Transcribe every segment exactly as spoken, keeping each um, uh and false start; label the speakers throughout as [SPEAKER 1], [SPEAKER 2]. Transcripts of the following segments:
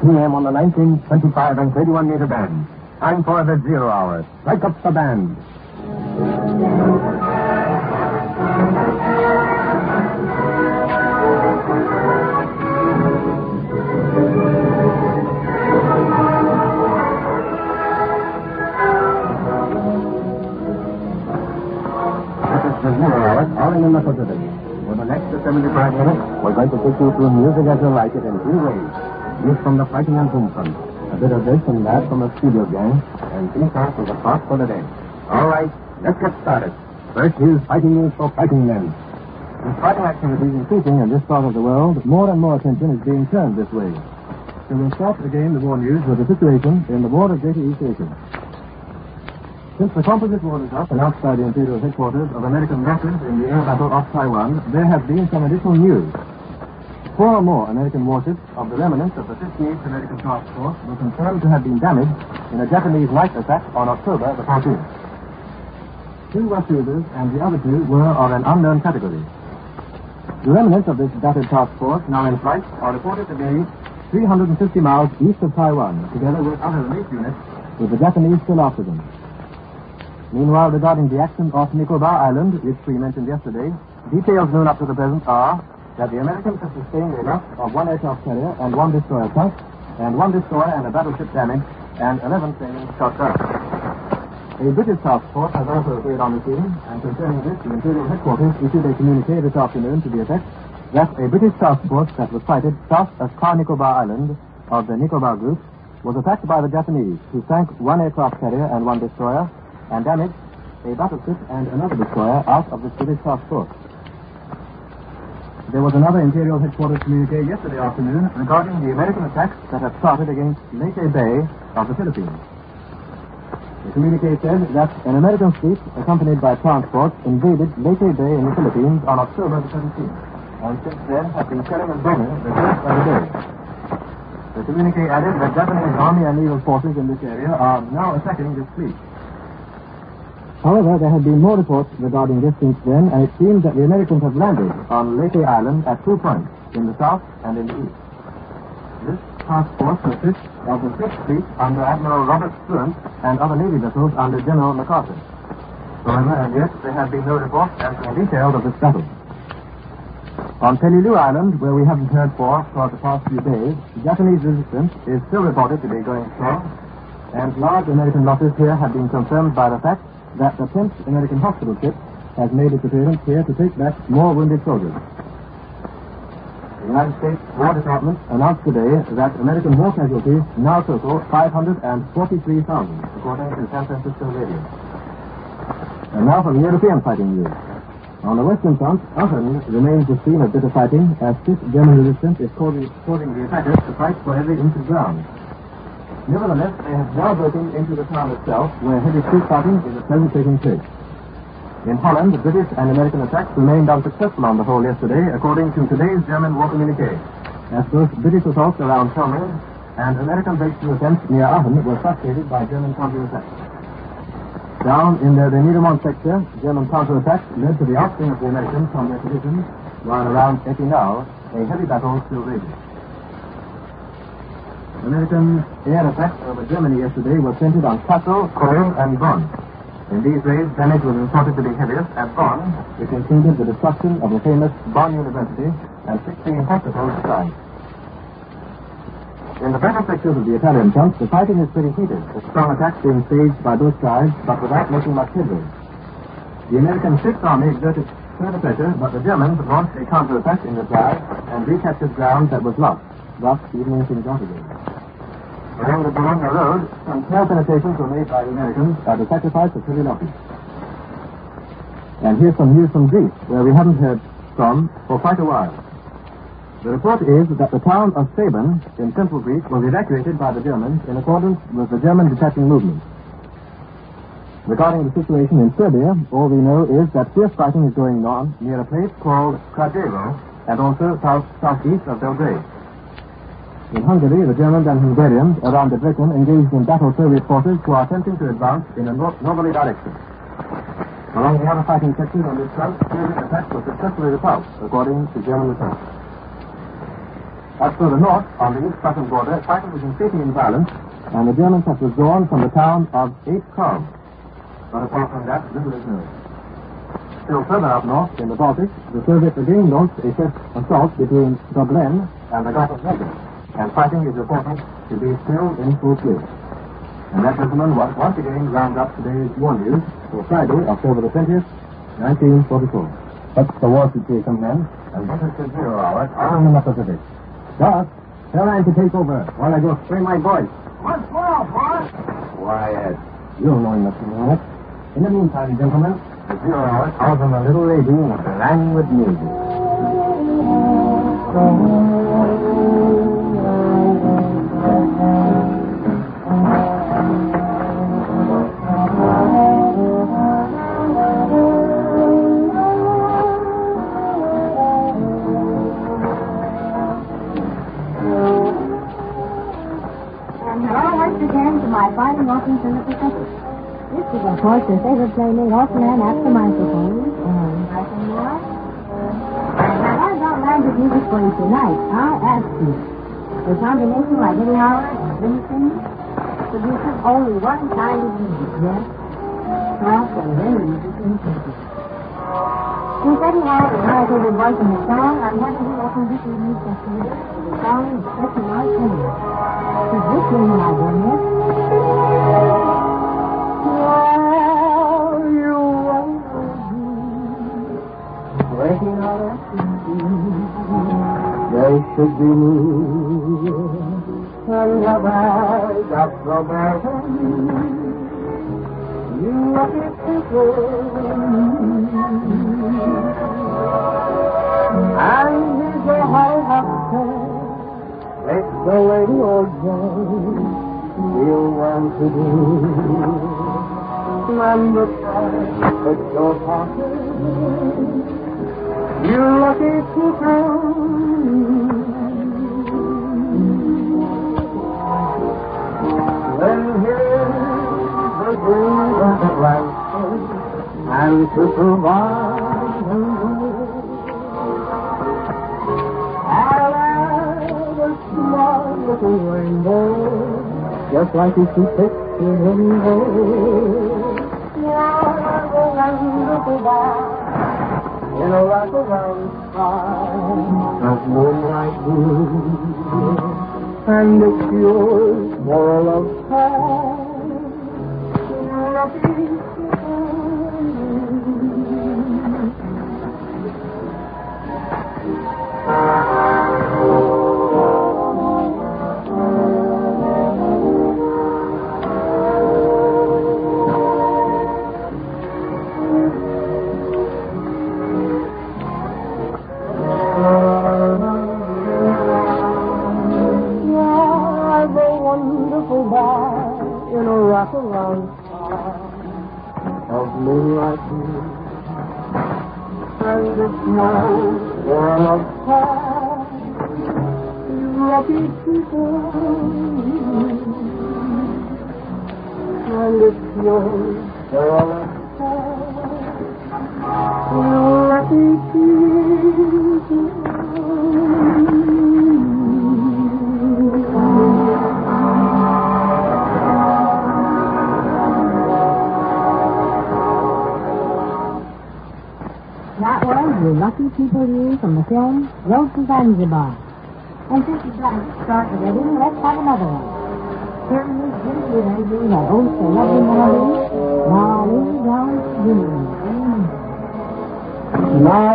[SPEAKER 1] p m on the nineteen, twenty-five, and thirty-one meter band. Time for the zero hour. Strike up the band. The zero hour, calling in the Pacific. For the next seventy-five minutes, we're going to take you through music as you like it in three ways. News from the fighting and boom front. A bit of this and that from the studio gang. And three songs of the talk for the day. All right, let's get started. First is fighting news for fighting men. With fighting activities increasing in this part of the world, more and more attention is being turned this way. So we'll start again the war news with the situation in the War of Greater East Asia. Since the composite war results announced by the Imperial Headquarters of American losses in the air battle off Taiwan, there have been some additional news. Four or more American warships of the remnants of the fifty-eighth American Task Force were confirmed to have been damaged in a Japanese night attack on October the fourteenth. Two were cruisers and the other two were of an unknown category. The remnants of this battered task force, now in flight, are reported to be three hundred fifty miles east of Taiwan, together with other relief units, with the Japanese still after them. Meanwhile, regarding the action off Nicobar Island, which we mentioned yesterday, details known up to the present are that the Americans have sustained a loss of one aircraft carrier and one destroyer sunk, and one destroyer and a battleship damaged, and eleven sailors shot down. A British task force has also appeared on the scene, and concerning this, the Imperial Headquarters issued a communique this afternoon to the effect that a British task force that was sighted south of Car Nicobar Island of the Nicobar Group was attacked by the Japanese, who sank one aircraft carrier and one destroyer, and damaged a battleship and another destroyer out of this British task force. There was another Imperial Headquarters communique yesterday afternoon regarding the American attacks that have started against Leyte Bay of the Philippines. The communique said that an American fleet, accompanied by transports, invaded Leyte Bay in the Philippines on October the seventeenth, and since then have been killing and bombing the rest of the day. The communique added that Japanese army and naval forces in this area are now attacking this fleet. However, there have been more reports regarding this since then, and it seems that the Americans have landed on Leyte Island at two points, in the south and in the east. This task force consists of the Fifth Fleet under Admiral Robert Struant and other Navy vessels under General MacArthur. However, as yet, there have been no reports as to the details of this battle. On Peleliu Island, where we haven't heard for for the past few days, Japanese resistance is still reported to be going strong, and large American losses here have been confirmed by the fact that the tenth American hospital ship has made its appearance here to take back more wounded soldiers. The United States War Department announced today that American war casualties now total five hundred forty-three thousand, according to San Francisco radio. And now for the European fighting news. On the Western Front, Aachen remains the scene of bitter fighting, as stiff German resistance is causing, causing the attackers to fight for every inch of ground. Nevertheless, they have now broken into the town itself, where heavy street fighting is at present taking place. In Holland, the British and American attacks remained unsuccessful on the whole yesterday, according to today's German war communique, as both British assaults around Chelmsford and American breakthrough attempts near Aachen were frustrated by German counterattacks. Down in the Deniremont sector, German counterattacks led to the ousting of the Americans from their positions, while around Epinal, a heavy battle still rages. American air attacks over Germany yesterday were centered on Kassel, Cologne, and Bonn. In these raids, damage was reported to be heaviest at Bonn, which included the destruction of the famous Bonn University and sixteen hospitals besides. In the better sectors of the Italian front, the fighting is pretty heated, with strong attacks being staged by both sides, but without making much headway. The American Fifth Army exerted further pressure, but the Germans launched a counterattack in reply and recaptured ground that was lost, thus evening things out again. Along the Bologna Road, some small penetrations were made by the Americans at the sacrifice of heavy losses. And here's some news from Greece, where we haven't heard from for quite a while. The report is that the town of Sabon in central Greece was evacuated by the Germans in accordance with the German detaching movement. Regarding the situation in Serbia, all we know is that fierce fighting is going on near a place called Kraljevo and also south southeast of Belgrade. In Hungary, the Germans and Hungarians around Debrecen engaged in battle Soviet forces who are attempting to advance in a north northerly direction. Along the other fighting sectors on this front, Soviet attacks were successfully repulsed, according to German reports. Up to the north, on the East Prussian border, fighting was increasing in violence, and the Germans had withdrawn from the town of Eichskalm. But apart from that, little is known. Still further up north, in the Baltic, the Soviets again launched a first assault between Dublin and the Gulf of Mexico, and fighting is reported to be still in full swing. And that, gentlemen, was once again round up today's war news for Friday, October the twentieth, nineteen forty-four. That's the war situation, men, and this is the zero hour on in the Pacific. Doc, tell Ann to take over while I go spray my voice.
[SPEAKER 2] What's wrong, boss?
[SPEAKER 1] Quiet. You'll know enough in a minute. In the meantime, gentlemen, the zero hour calls on a little lady rang with music.
[SPEAKER 3] Fighting Orphans in the Pacific. This is, of course, your favorite playmate, Orphan at the microphone. And nothing more. Now, what about language music for you tonight? I'll ask you. A combination like Eddie Howard and Vincent produces only one kind of music, yes? Soft and very music in music. Since Eddie Howard is my favorite voice in the song, I'm happy to open this evening's festivities with a song of special Mark Henry. Is this being my goodness?
[SPEAKER 2] Well, you won't breaking all that they should be me. And have I got the better? You look at people. And here's a high house. It's the lady old Jane you want to do. And the time that your pocket, you lucky people. Then here's the dream of the landscape, and to provide and do. Little rainbow, just like you see pictures in the you're a wonderful boy in a wraparound sky of moonlight blue, and it's yours for a love time. Lucky
[SPEAKER 3] Lucky People You from the film Road to Zanzibar. And since you've got to start already, let's have another one. Certainly, this is ending that old so lovely melody, Molly Don't You.
[SPEAKER 2] My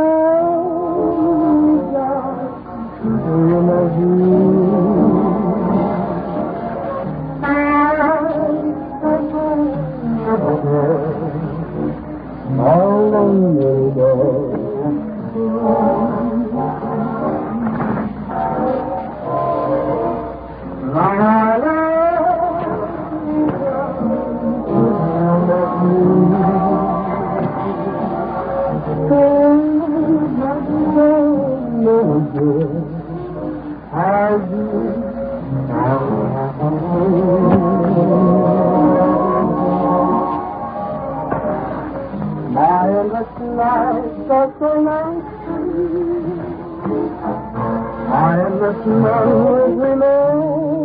[SPEAKER 2] love, remember you. How long ago? I am the just memories remain.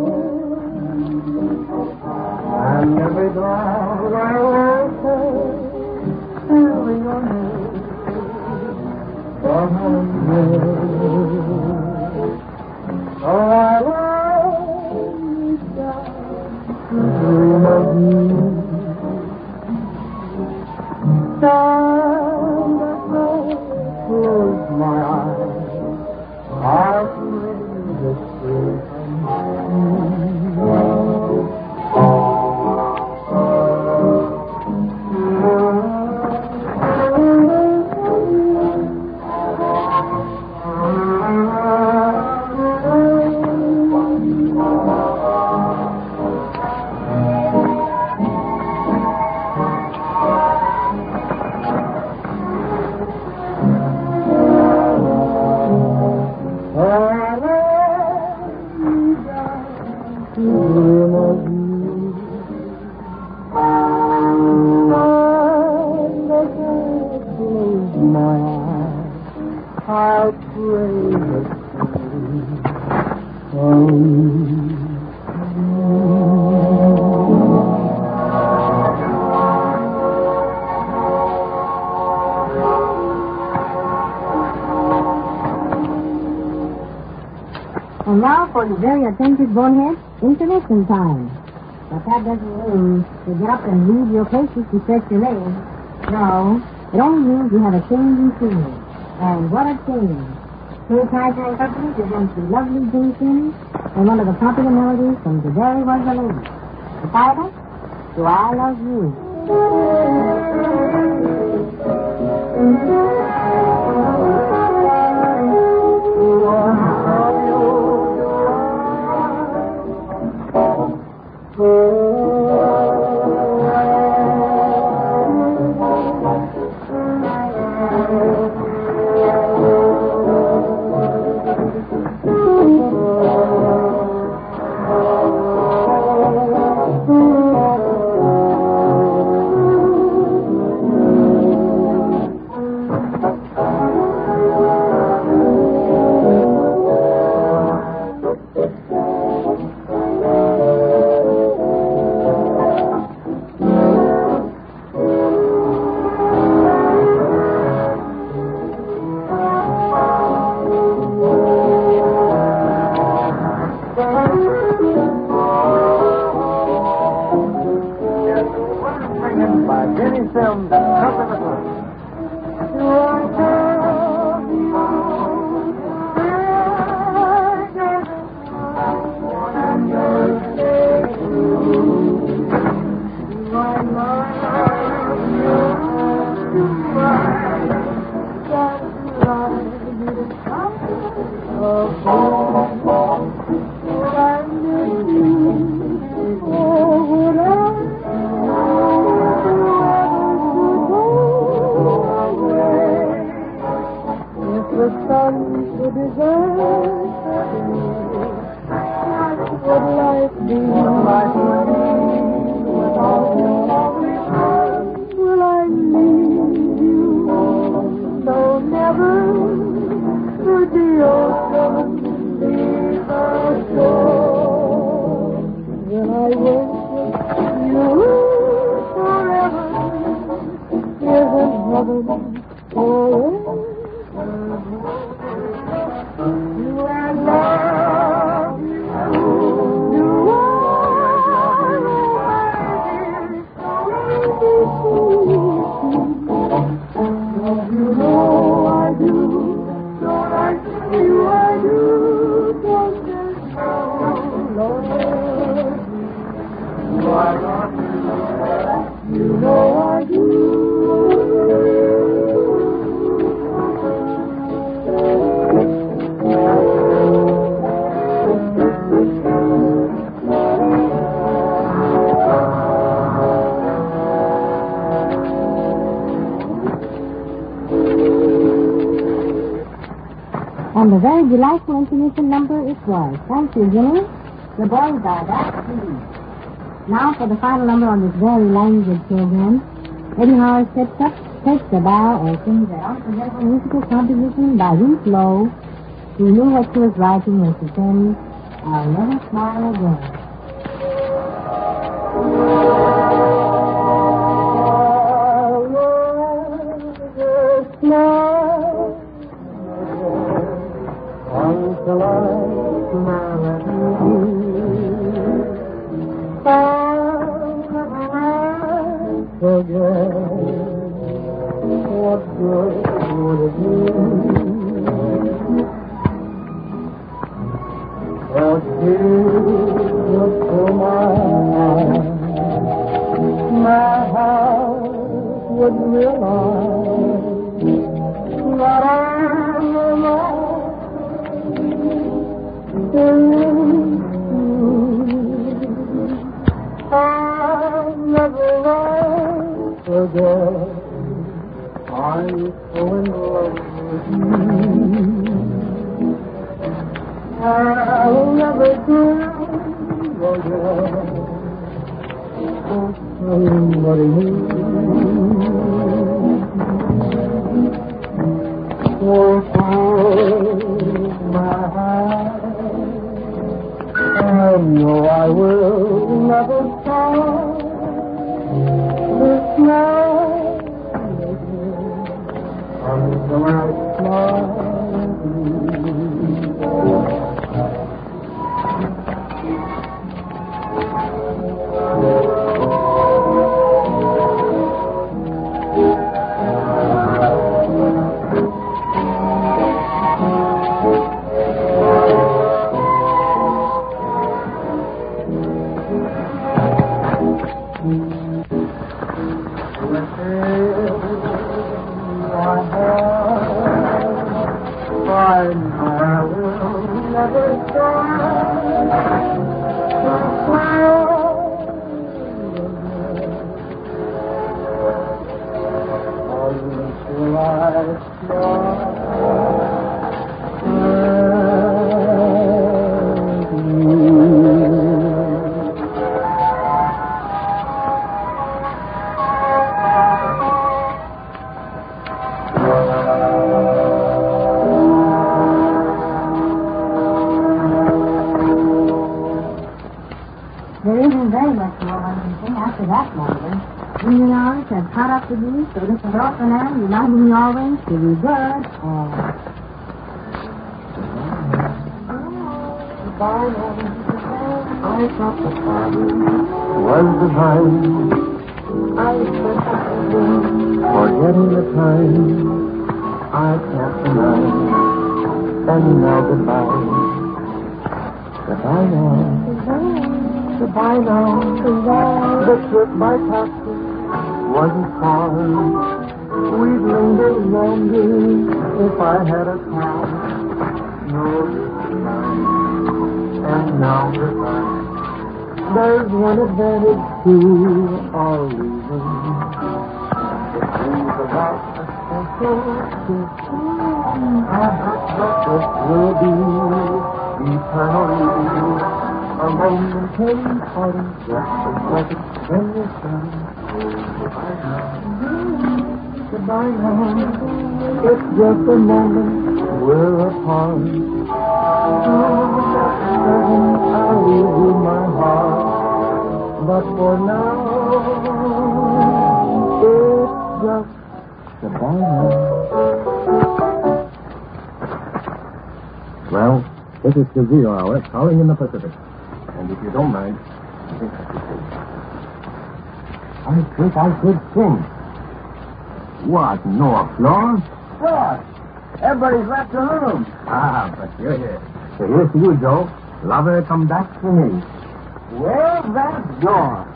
[SPEAKER 2] And every cloud I will say, still in your name. For oh, I love you, just dream of you. Time that I close my eyes, I feel the truth.
[SPEAKER 3] And now for the very attentive bonehead, intermission time. But that doesn't mean to get up and leave your places to stretch your legs. No, it only means you have a change in scenery. And what a change. Kay Kyser and Company presents the lovely Jing Sims and one of the popular melodies from The Very Was a Lady. The title, Do I Love You? And a very delightful intermission number it was. Thank you, Jimmy. The boys are that pleased. Now for the final number on this very languid program. Eddie Howard steps up, takes the bow, and sings an unforgettable musical composition by Ruth Lowe, She knew what she was writing when she said, I'll never smile again.
[SPEAKER 2] Until I smile at you, forget what good would it do? What you for my heart, my heart would realize that I'm alone. I'll never forget I'm so in love with you. I'll never do again somebody new. For my heart, I know I will never stop this night until I smile.
[SPEAKER 3] There isn't very much more one can say after that moment. Union arms have caught up with you, so this is off and on, reminding me always to be good and...
[SPEAKER 2] I thought the time was divine. I said forgetting the time I can't deny. And now goodbye. Goodbye now. Goodbye now. The trip by taxi wasn't far. We'd linger longer if I had a car. No, and now goodbye. There's one advantage to our leaving. It brings about a special kiss. It will be eternally a momentary parting, just a second when you're done. Goodbye now. Goodbye now. It's just a moment we're apart. I'll leave you my heart, but for now, it's just goodbye now. Well, this is the zero hour, calling in the Pacific. And if you don't mind, I think I could sing. I think I could sing. What, no applause?
[SPEAKER 1] What? Everybody's left the room.
[SPEAKER 2] Ah, but you're here. So here's to you, Joe. Lover, come back to me.
[SPEAKER 1] Well, that door.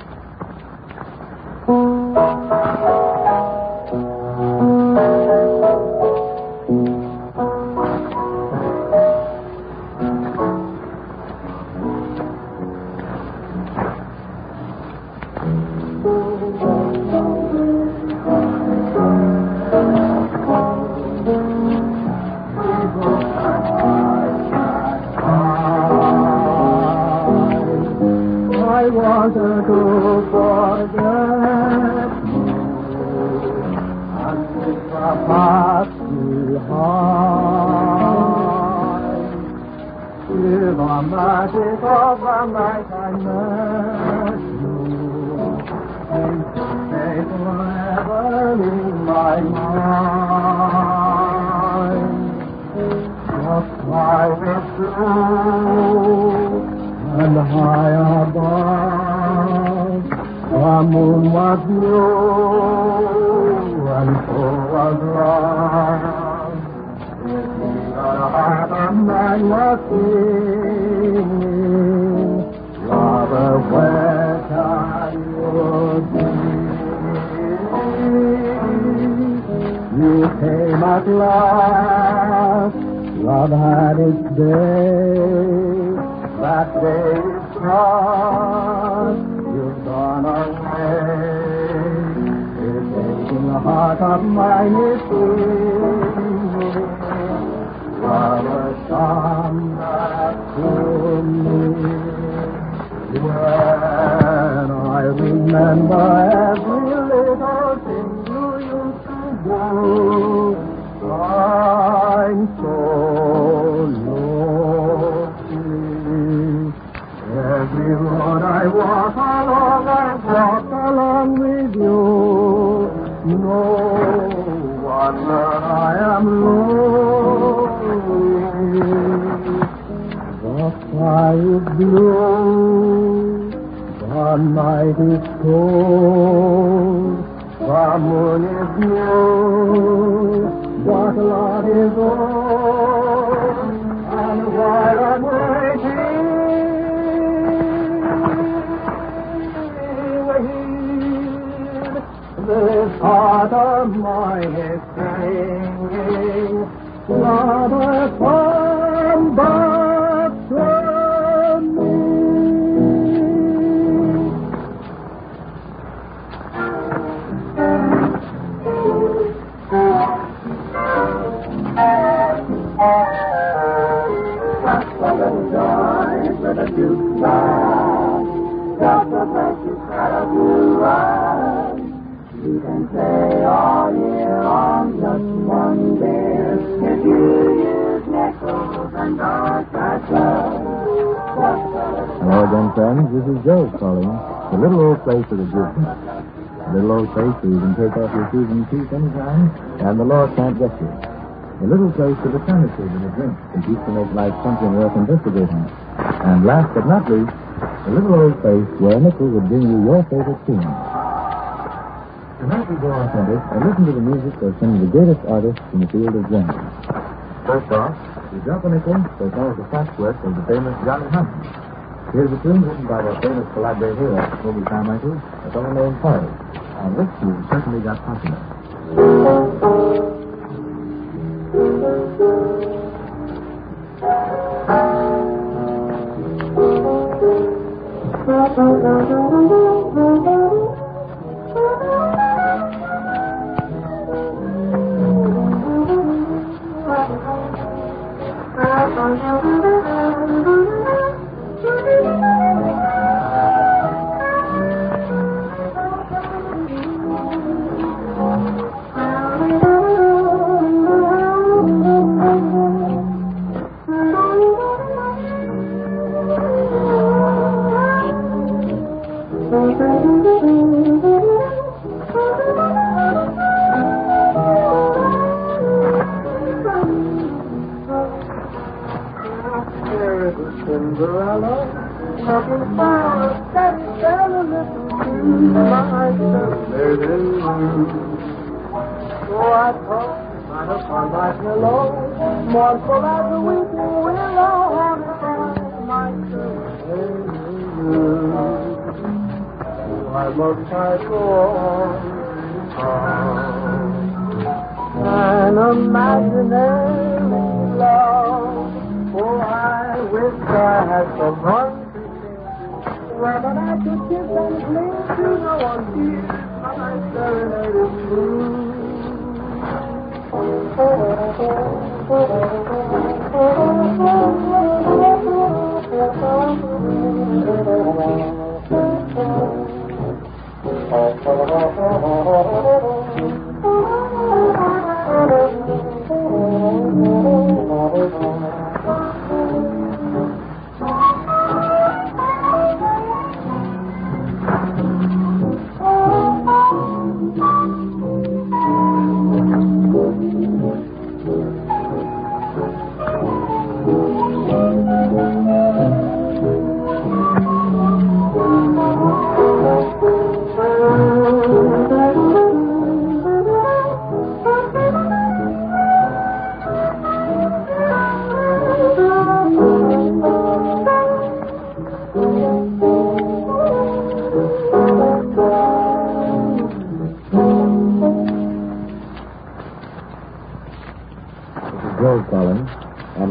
[SPEAKER 2] I wanted to forget and it's a party hard. Till the magic of the night I met you, stay forever in my mind. The sky was blue, and high above, the moon was new, and so was love. The heart of mine was singing, lover, where can you be? You came at last, love had its day, that day is past, you've gone away. This aching heart of mine is singing, lover, come back to me. When I remember every little thing you used to do, I'm so lonely. Every road I walk along, I walk along with you. No wonder I am lonely. The sky is blue, the night is cold, the moon is new, but love is old, and while I'm waiting, this heart of mine is singing, lover, come back to me. Just a little joy with a jukebox, just a place to set a blue eyes. You can stay all year on just one beer if you use nickels and dark love.
[SPEAKER 1] Hello again, friends. This is Joe calling. The little old place of the business. The little old place where you can take off your shoes and teeth anytime, and the law can't get you. The little place with a sanity and a drink that used to make life something worth investigating. And last but not least, the little old place where nickel would bring you your favorite tune. Tonight we go authentic and listen to the music of some of the greatest artists in the field of jazz. First off, we drop a nickel for some of the fast work of the famous Johnny Hunt. Here's a tune written by our famous collaborator here at Movie Carmichael, a fellow named Forrest. And this tune certainly got popular.
[SPEAKER 2] Cinderella, talking about that fella little to myself, baby. So I talk, kind of fun by pillow, mournful as a weeping willow on the myself, baby. I must I go on, an imaginary love. Oh, I wish I had someone where but I could kiss and cling to no one hears my serenade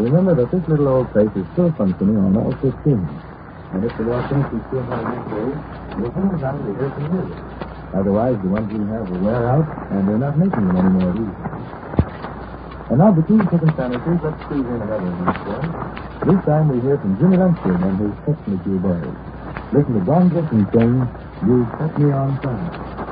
[SPEAKER 1] remember that this little old place is still functioning on all fifteen. And if the Los Angeles still have an day, we'll come down to hear some music. Otherwise, the ones we have will wear out, and they're not making them anymore either. And now, between chicken sandwiches, let's squeeze in another one. This time we hear from Jimmy Lunsford and his Technical Boys. Listen to Don Gibson sing, You Set Me on Fire.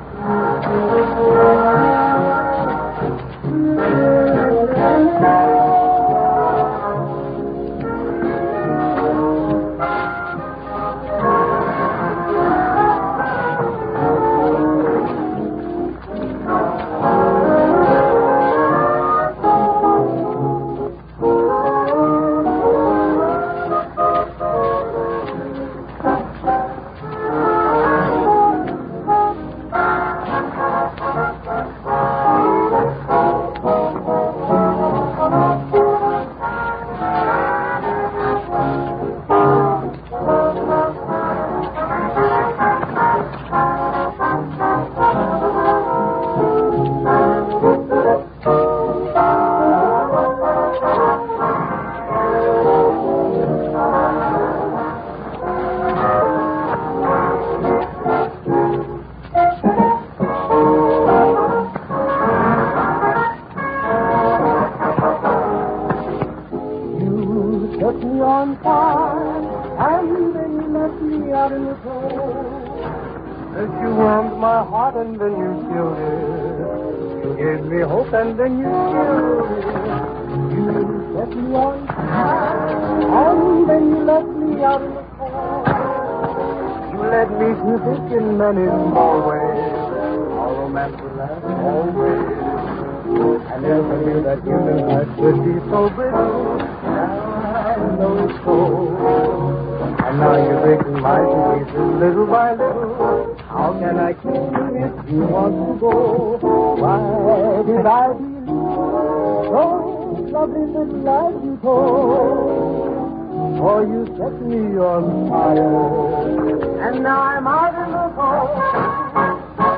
[SPEAKER 2] Set me on fire, and then you left me out in the cold. As you warmed my heart, and then you killed it. You gave me hope, and then you killed it. You set me on fire, and then you left me out in the cold. You led me to think in many small ways our romance would last always. I never knew that human heart could be so brittle. I know it's cold. And now you're breaking my pieces little by little. How can I keep you if you want to go? Why did I believe those lovely little lies you told? For you set me on fire, and now I'm out in the cold.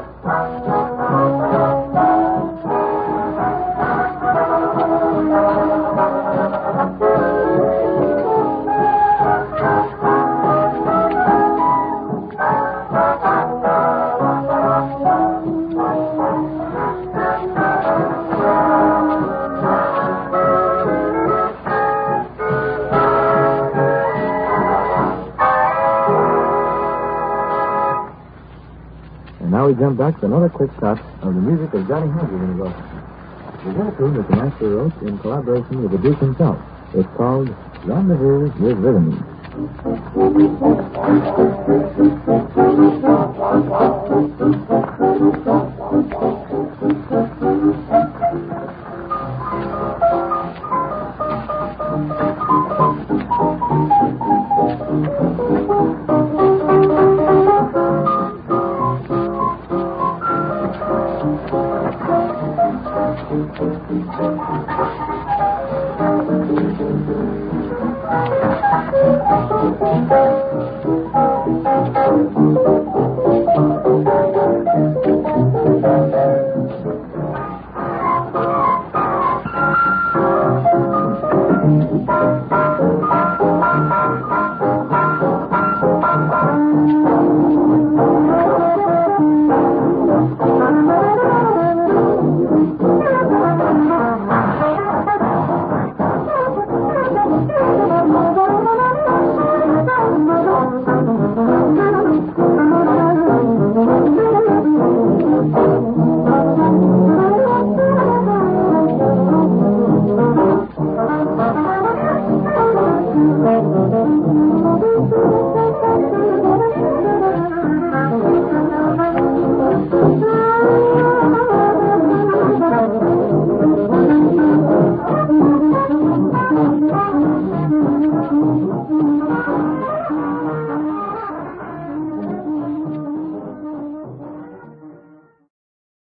[SPEAKER 1] Now we jump back to another quick shot of the music of Johnny Hodges in his orchestra. The new tune that the master wrote in collaboration with the Duke himself. It's called Rendezvous with Rhythm.
[SPEAKER 2] Thank you.